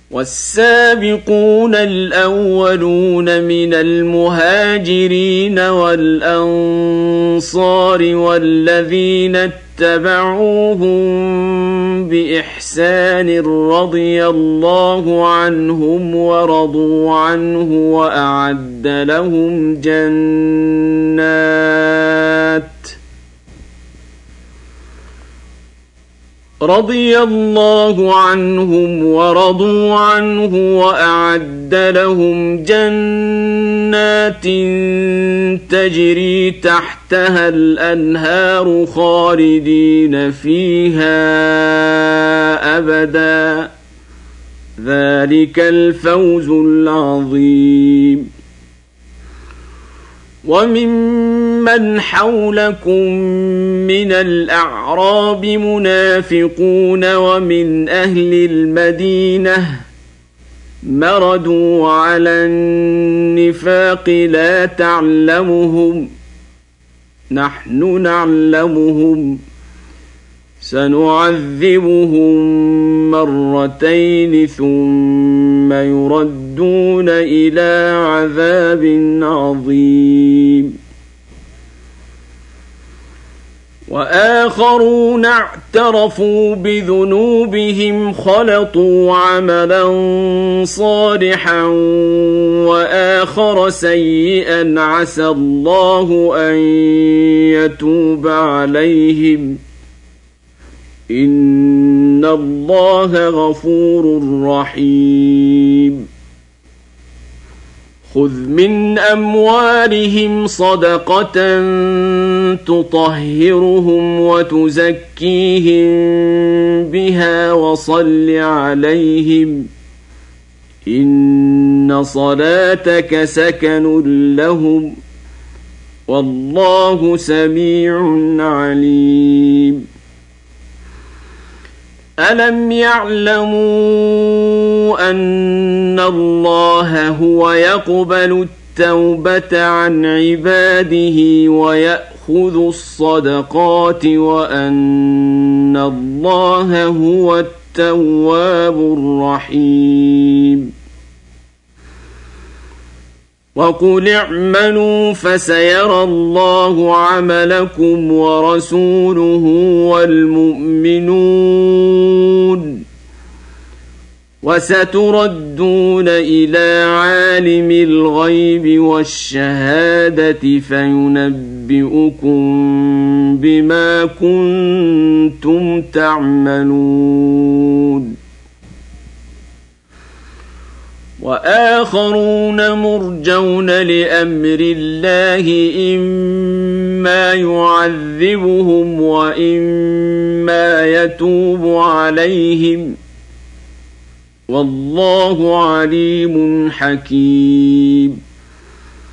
والسابقون الأولون من المهاجرين والأنصار والذين اتبعوهم بإحسان رضي الله عنهم ورضوا عنه وأعد لهم جنات تجري تحتها الأنهار خالدين فيها أبدا ذلك الفوز العظيم. وممن حولكم من الأعراب منافقون ومن أهل المدينة مردوا على النفاق لا تعلمهم نحن نعلمهم سنعذبهم مرتين ثم يردون إلى عذاب عظيم. وآخرون اعترفوا بذنوبهم خلطوا عملا صالحا وآخر سيئا عسى الله أن يتوب عليهم إن الله غفور رحيم. خذ من أموالهم صدقة تطهرهم وتزكيهم بها وصل عليهم إن صلاتك سكن لهم والله سميع عليم. ألم يعلموا أن الله هو يقبل التوبة عن عباده ويأخذ الصدقات وأن الله هو التواب الرحيم. وقل اعملوا فسيرى الله عملكم ورسوله والمؤمنون وستردون إلى عالم الغيب والشهادة فينبئكم بما كنتم تعملون. وآخرون مرجون لأمر الله إما يعذبهم وإما يتوب عليهم والله عليم حكيم.